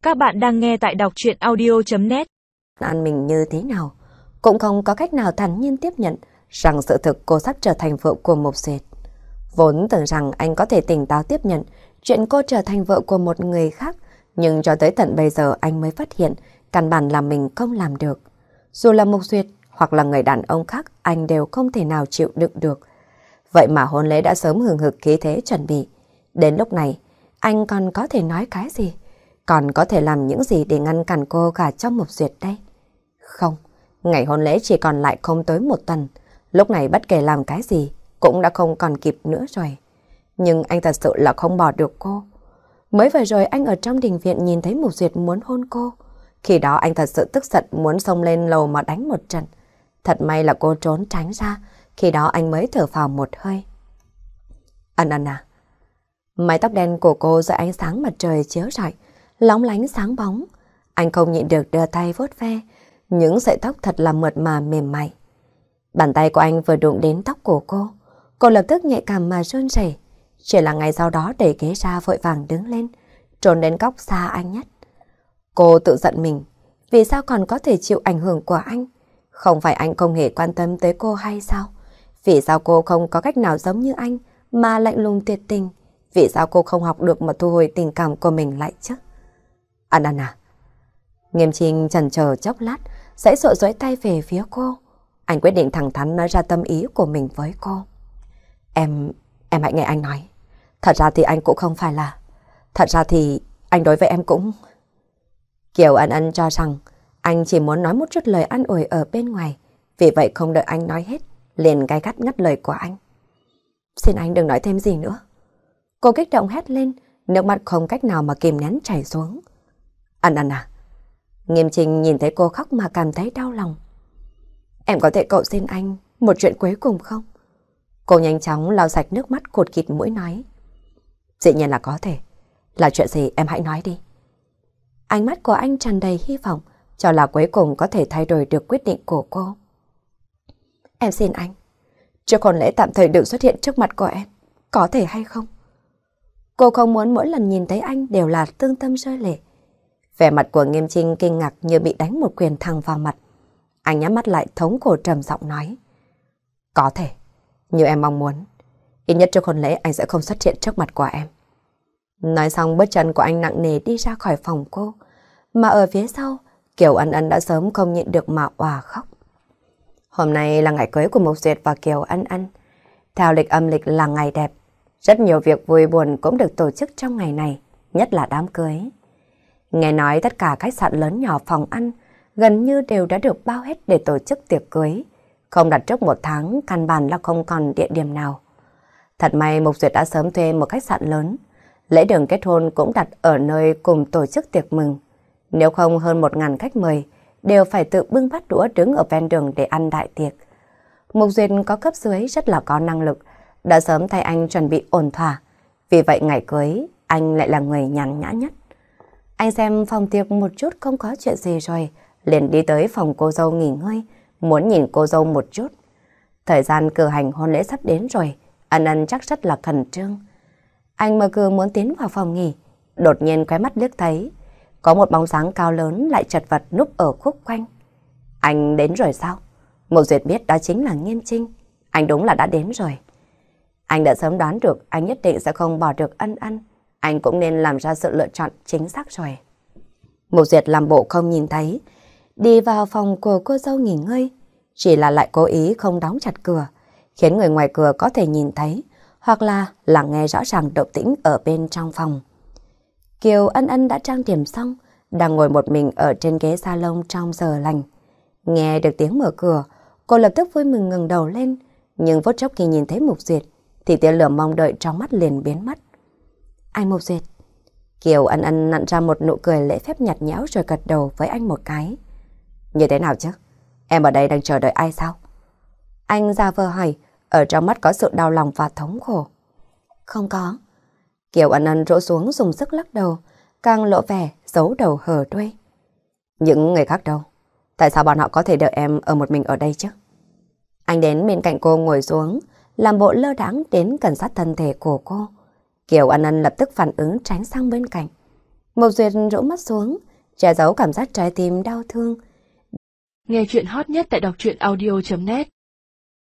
Các bạn đang nghe tại đọc truyện audio.net. Ăn mình như thế nào, cũng không có cách nào thản nhiên tiếp nhận rằng sự thực cô sắp trở thành vợ của Mục Duyệt. Vốn tưởng rằng anh có thể tỉnh táo tiếp nhận chuyện cô trở thành vợ của một người khác, nhưng cho tới tận bây giờ anh mới phát hiện căn bản là mình không làm được. Dù là Mục Duyệt hoặc là người đàn ông khác, anh đều không thể nào chịu đựng được. Vậy mà hôn lễ đã sớm hừng hực khí thế chuẩn bị. Đến lúc này, anh còn có thể nói cái gì? Còn có thể làm những gì để ngăn cản cô gả cho Mục Duyệt đây? Không, ngày hôn lễ chỉ còn lại không tới một tuần. Lúc này bất kể làm cái gì cũng đã không còn kịp nữa rồi. Nhưng anh thật sự là không bỏ được cô. Mới vừa rồi anh ở trong đình viện nhìn thấy Mục Duyệt muốn hôn cô. Khi đó anh thật sự tức giận muốn xông lên lầu mà đánh một trận. Thật may là cô trốn tránh ra. Khi đó anh mới thở phào một hơi. Ân Ân à. Mái tóc đen của cô dưới ánh sáng mặt trời chiếu rọi, lóng lánh sáng bóng. Anh không nhịn được đưa tay vuốt ve. Những sợi tóc thật là mượt mà mềm mại. Bàn tay của anh vừa đụng đến tóc của cô lập tức nhạy cảm mà run rẩy. Chỉ là ngày sau đó đẩy ghế ra vội vàng đứng lên, trốn đến góc xa anh nhất. Cô tự giận mình, vì sao còn có thể chịu ảnh hưởng của anh? Không phải anh không hề quan tâm tới cô hay sao? Vì sao cô không có cách nào giống như anh mà lạnh lùng tuyệt tình? Vì sao cô không học được mà thu hồi tình cảm của mình lại chứ? Ân Ân à. Nghiêm Trinh chần chờ chốc lát, sẽ duỗi tay về phía cô. Anh quyết định thẳng thắn nói ra tâm ý của mình với cô. Em hãy nghe anh nói. Thật ra thì anh cũng không phải là... Thật ra thì anh đối với em cũng... Kiều Ân Ân cho rằng anh chỉ muốn nói một chút lời an ủi ở bên ngoài. Vì vậy không đợi anh nói hết, liền gay gắt ngắt lời của anh. Xin anh đừng nói thêm gì nữa. Cô kích động hét lên, nước mắt không cách nào mà kìm nén chảy xuống. Ân Ân à. Nghiêm Trinh nhìn thấy cô khóc mà cảm thấy đau lòng. Em có thể cầu xin anh một chuyện cuối cùng không? Cô nhanh chóng lau sạch nước mắt cụt kịt mũi nói. Dĩ nhiên là có thể. Là chuyện gì em hãy nói đi. Ánh mắt của anh tràn đầy hy vọng, cho là cuối cùng có thể thay đổi được quyết định của cô. Em xin anh, trước hôn lễ tạm thời đừng xuất hiện trước mặt của em. Có thể hay không? Cô không muốn mỗi lần nhìn thấy anh đều là tương tâm rơi lệ. Vẻ mặt của Nghiêm Trinh kinh ngạc như bị đánh một quyền thẳng vào mặt. Anh nhắm mắt lại thống khổ trầm giọng nói. Có thể, như em mong muốn. Ít nhất trước hôn lễ anh sẽ không xuất hiện trước mặt của em. Nói xong bước chân của anh nặng nề đi ra khỏi phòng cô. Mà ở phía sau, Kiều Ân Ân đã sớm không nhịn được mà òa khóc. Hôm nay là ngày cưới của Mục Duyệt và Kiều Ân Ân. Theo lịch âm lịch là ngày đẹp. Rất nhiều việc vui buồn cũng được tổ chức trong ngày này, nhất là đám cưới. Nghe nói tất cả khách sạn lớn nhỏ phòng ăn gần như đều đã được bao hết để tổ chức tiệc cưới. Không đặt trước một tháng, căn bản là không còn địa điểm nào. Thật may Mục Duyệt đã sớm thuê một khách sạn lớn. Lễ đường kết hôn cũng đặt ở nơi cùng tổ chức tiệc mừng. Nếu không hơn 1.000 khách mời đều phải tự bưng bát đũa đứng ở ven đường để ăn đại tiệc. Mục Duyệt có cấp dưới rất là có năng lực, đã sớm thay anh chuẩn bị ổn thỏa. Vì vậy ngày cưới, anh lại là người nhàn nhã nhất. Anh xem phòng tiệc một chút không có chuyện gì rồi, liền đi tới phòng cô dâu nghỉ ngơi, muốn nhìn cô dâu một chút. Thời gian cử hành hôn lễ sắp đến rồi, Ân Ân chắc rất là khẩn trương. Anh mở cửa muốn tiến vào phòng nghỉ, đột nhiên khóe mắt liếc thấy có một bóng dáng cao lớn lại chật vật núp ở khúc quanh. Anh đến rồi sao? Mục Duyệt biết đó chính là Nghiêm Trinh. Anh đúng là đã đến rồi. Anh đã sớm đoán được anh nhất định sẽ không bỏ được Ân Ân. Anh cũng nên làm ra sự lựa chọn chính xác rồi. Mục Duyệt làm bộ không nhìn thấy, đi vào phòng của cô dâu nghỉ ngơi. Chỉ là lại cố ý không đóng chặt cửa, khiến người ngoài cửa có thể nhìn thấy, hoặc là nghe rõ ràng động tĩnh ở bên trong phòng. Kiều Ân Ân đã trang điểm xong, đang ngồi một mình ở trên ghế salon trong giờ lành. Nghe được tiếng mở cửa, cô lập tức vui mừng ngẩng đầu lên, nhưng phút chốc khi nhìn thấy Mục Duyệt, thì tia lửa mong đợi trong mắt liền biến mất. Anh Mục Duyệt. Kiều Ân Ân nặn ra một nụ cười lễ phép nhạt nhẽo rồi gật đầu với anh một cái. Như thế nào chứ? Em ở đây đang chờ đợi ai sao? Anh ra vờ hỏi, ở trong mắt có sự đau lòng và thống khổ. Không có. Kiều Ân Ân rũ xuống dùng sức lắc đầu, càng lộ vẻ giấu đầu hở đuôi. Những người khác đâu? Tại sao bọn họ có thể đợi em ở một mình ở đây chứ? Anh đến bên cạnh cô ngồi xuống, làm bộ lơ đãng đến gần sát thân thể của cô. Kiều Ân Ân lập tức phản ứng tránh sang bên cạnh. Mộc Duyệt rũ mắt xuống, che giấu cảm giác trái tim đau thương. Nghe chuyện hot nhất tại đọc truyện audio.net